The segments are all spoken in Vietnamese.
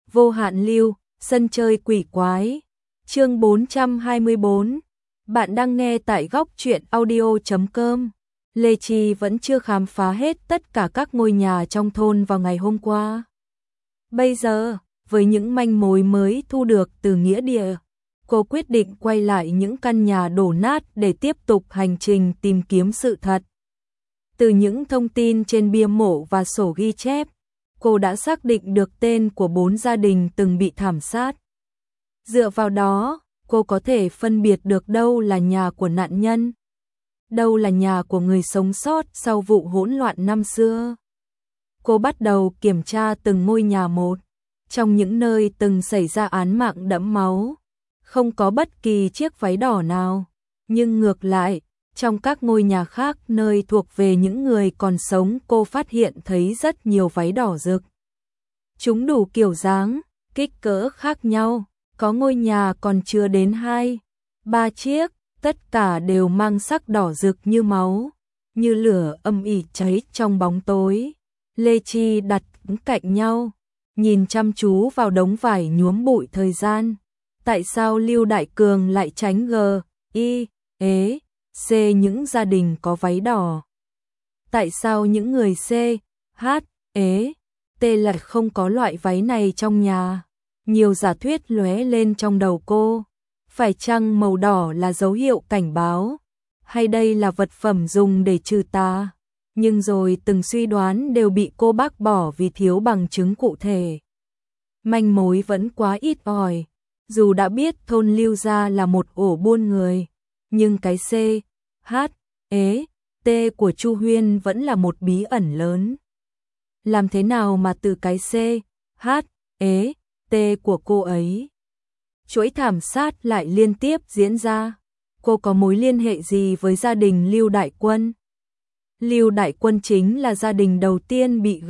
Vô hạn lưu, sân chơi quỷ quái. Chương 424. Bạn đang nghe tại góc truyện audio.com. Lê Chi vẫn chưa khám phá hết tất cả các ngôi nhà trong thôn vào ngày hôm qua. Bây giờ, với những manh mối mới thu được từ nghĩa địa, cô quyết định quay lại những căn nhà đổ nát để tiếp tục hành trình tìm kiếm sự thật. Từ những thông tin trên bia mộ và sổ ghi chép, cô đã xác định được tên của 4 gia đình từng bị thảm sát. Dựa vào đó, cô có thể phân biệt được đâu là nhà của nạn nhân, đâu là nhà của người sống sót sau vụ hỗn loạn năm xưa. Cô bắt đầu kiểm tra từng ngôi nhà một, trong những nơi từng xảy ra án mạng đẫm máu, không có bất kỳ chiếc váy đỏ nào, nhưng ngược lại, trong các ngôi nhà khác nơi thuộc về những người còn sống, cô phát hiện thấy rất nhiều váy đỏ rực. Chúng đủ kiểu dáng, kích cỡ khác nhau, có ngôi nhà còn chưa đến 2-3 chiếc, tất cả đều mang sắc đỏ rực như máu, như lửa âm ỉ cháy trong bóng tối. Lê Chi đặt cạnh nhau, nhìn chăm chú vào đống vải nhuốm bụi thời gian. Tại sao Lưu Đại Cường lại tránh C những gia đình có váy đỏ? Tại sao những người T lại không có loại váy này trong nhà? Nhiều giả thuyết lóe lên trong đầu cô. Phải chăng màu đỏ là dấu hiệu cảnh báo? Hay đây là vật phẩm dùng để trừ tà? Nhưng rồi từng suy đoán đều bị cô bác bỏ vì thiếu bằng chứng cụ thể. Manh mối vẫn quá ít ỏi. Dù đã biết thôn Lưu Gia là một ổ buôn người, nhưng cái T của Chu Huyên vẫn là một bí ẩn lớn. Làm thế nào mà từ cái T của cô ấy, chuỗi thảm sát lại liên tiếp diễn ra? Cô có mối liên hệ gì với gia đình Lưu Đại Quân? Lưu Đại Quân chính là gia đình đầu tiên bị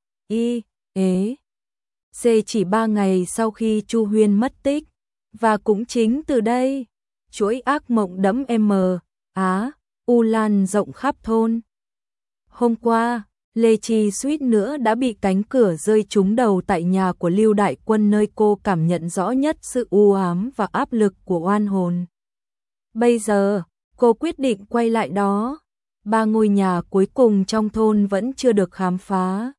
chỉ 3 ngày sau khi Chu Huyên mất tích. Và cũng chính từ đây, chuỗi ác mộng đẫm lan rộng khắp thôn. Hôm qua, Lê Chi suýt nữa đã bị cánh cửa rơi trúng đầu tại nhà của Lưu Đại Quân, nơi cô cảm nhận rõ nhất sự u ám và áp lực của oan hồn. Bây giờ, cô quyết định quay lại đó. 3 ngôi nhà cuối cùng trong thôn vẫn chưa được khám phá.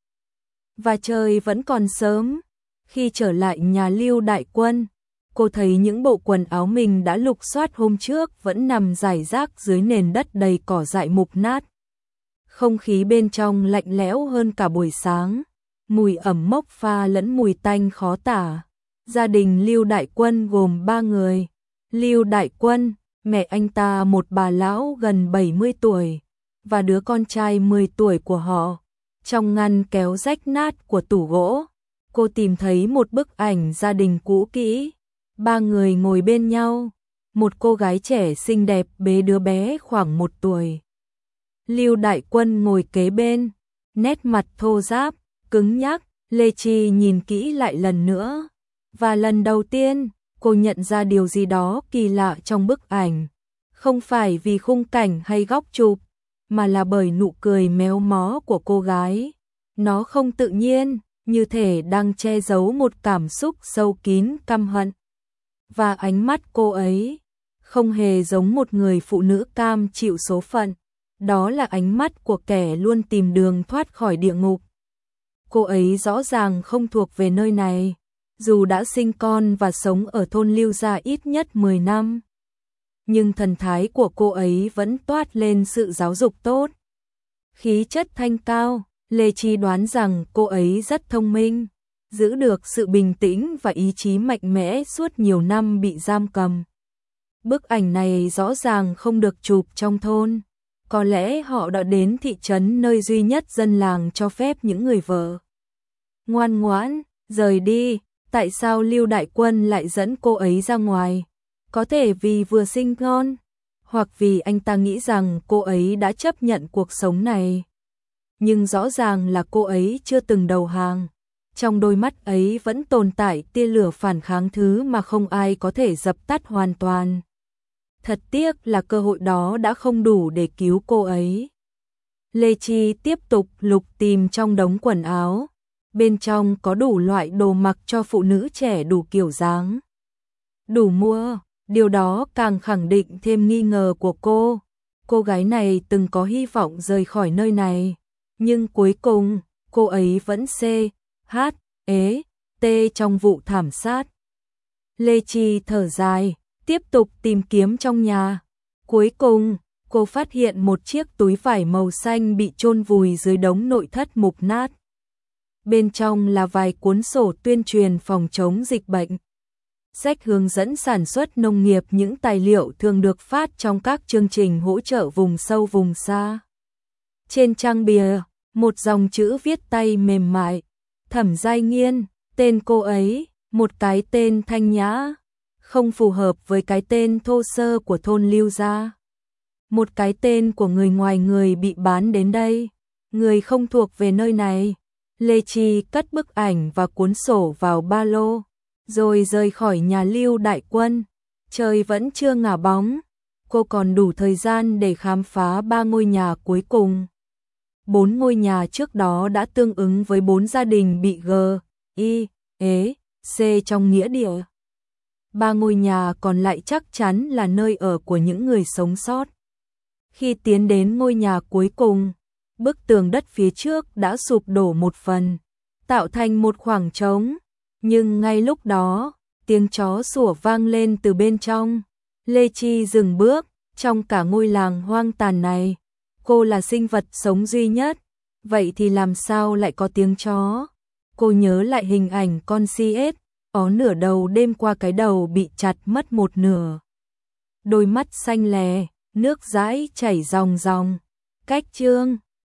Và trời vẫn còn sớm. Khi trở lại nhà Lưu Đại Quân, cô thấy những bộ quần áo mình đã lục soát hôm trước vẫn nằm rải rác dưới nền đất đầy cỏ dại mục nát. Không khí bên trong lạnh lẽo hơn cả buổi sáng, mùi ẩm mốc pha lẫn mùi tanh khó tả. Gia đình Lưu Đại Quân gồm 3 người. Lưu Đại Quân, mẹ anh ta một bà lão gần 70 tuổi, và đứa con trai 10 tuổi của họ. Trong ngăn kéo rách nát của tủ gỗ, cô tìm thấy một bức ảnh gia đình cũ kỹ. 3 người ngồi bên nhau, một cô gái trẻ xinh đẹp bế đứa bé khoảng 1 tuổi. Lưu Đại Quân ngồi kế bên, nét mặt thô ráp, cứng nhắc. Lê Chi nhìn kỹ lại lần nữa, và lần đầu tiên, cô nhận ra điều gì đó kỳ lạ trong bức ảnh. Không phải vì khung cảnh hay góc chụp, mà là bởi nụ cười méo mó của cô gái. Nó không tự nhiên, như thể đang che giấu một cảm xúc sâu kín căm hận. Và ánh mắt cô ấy không hề giống một người phụ nữ cam chịu số phận. Đó là ánh mắt của kẻ luôn tìm đường thoát khỏi địa ngục. Cô ấy rõ ràng không thuộc về nơi này, dù đã sinh con và sống ở thôn Lưu Gia ít nhất 10 năm. Nhưng thần thái của cô ấy vẫn toát lên sự giáo dục tốt. Khí chất thanh cao, Lê Chi đoán rằng cô ấy rất thông minh, giữ được sự bình tĩnh và ý chí mạnh mẽ suốt nhiều năm bị giam cầm. Bức ảnh này rõ ràng không được chụp trong thôn. Có lẽ họ đã đến thị trấn nơi duy nhất dân làng cho phép những người vợ ngoan ngoãn rời đi. Tại sao Lưu Đại Quân lại dẫn cô ấy ra ngoài? Có thể vì vừa sinh con, hoặc vì anh ta nghĩ rằng cô ấy đã chấp nhận cuộc sống này. Nhưng rõ ràng là cô ấy chưa từng đầu hàng. Trong đôi mắt ấy vẫn tồn tại tia lửa phản kháng, thứ mà không ai có thể dập tắt hoàn toàn. Thật tiếc là cơ hội đó đã không đủ để cứu cô ấy. Lê Chi tiếp tục lục tìm trong đống quần áo. Bên trong có đủ loại đồ mặc cho phụ nữ trẻ đủ kiểu dáng, đủ mua, điều đó càng khẳng định thêm nghi ngờ của cô. Cô gái này từng có hy vọng rời khỏi nơi này, nhưng cuối cùng, cô ấy vẫn CHT trong vụ thảm sát. Lê Chi thở dài, tiếp tục tìm kiếm trong nhà. Cuối cùng, cô phát hiện một chiếc túi vải màu xanh bị chôn vùi dưới đống nội thất mục nát. Bên trong là vài cuốn sổ tuyên truyền phòng chống dịch bệnh, sách hướng dẫn sản xuất nông nghiệp, những tài liệu thường được phát trong các chương trình hỗ trợ vùng sâu vùng xa. Trên trang bìa, một dòng chữ viết tay mềm mại, Thẩm Giai Nghiên, tên cô ấy, một cái tên thanh nhã, không phù hợp với cái tên thô sơ của thôn Lưu gia. Một cái tên của người ngoài người bị bán đến đây, người không thuộc về nơi này. Lê Chi cất bức ảnh và cuốn sổ vào ba lô, rồi rời khỏi nhà Lưu đại quân. Trời vẫn chưa ngả bóng, cô còn đủ thời gian để khám phá 3 ngôi nhà cuối cùng. 4 ngôi nhà trước đó đã tương ứng với 4 gia đình bị GIEC trong nghĩa địa. 3 ngôi nhà còn lại chắc chắn là nơi ở của những người sống sót. Khi tiến đến ngôi nhà cuối cùng, bức tường đất phía trước đã sụp đổ một phần, tạo thành một khoảng trống. Nhưng ngay lúc đó, tiếng chó sủa vang lên từ bên trong. Lê Chi dừng bước, trong cả ngôi làng hoang tàn này, cô là sinh vật sống duy nhất, vậy thì làm sao lại có tiếng chó? Cô nhớ lại hình ảnh con CS, ó nửa đầu đêm qua cái đầu bị chặt mất một nửa. Đôi mắt xanh lè, nước dãi chảy ròng ròng. Cách chương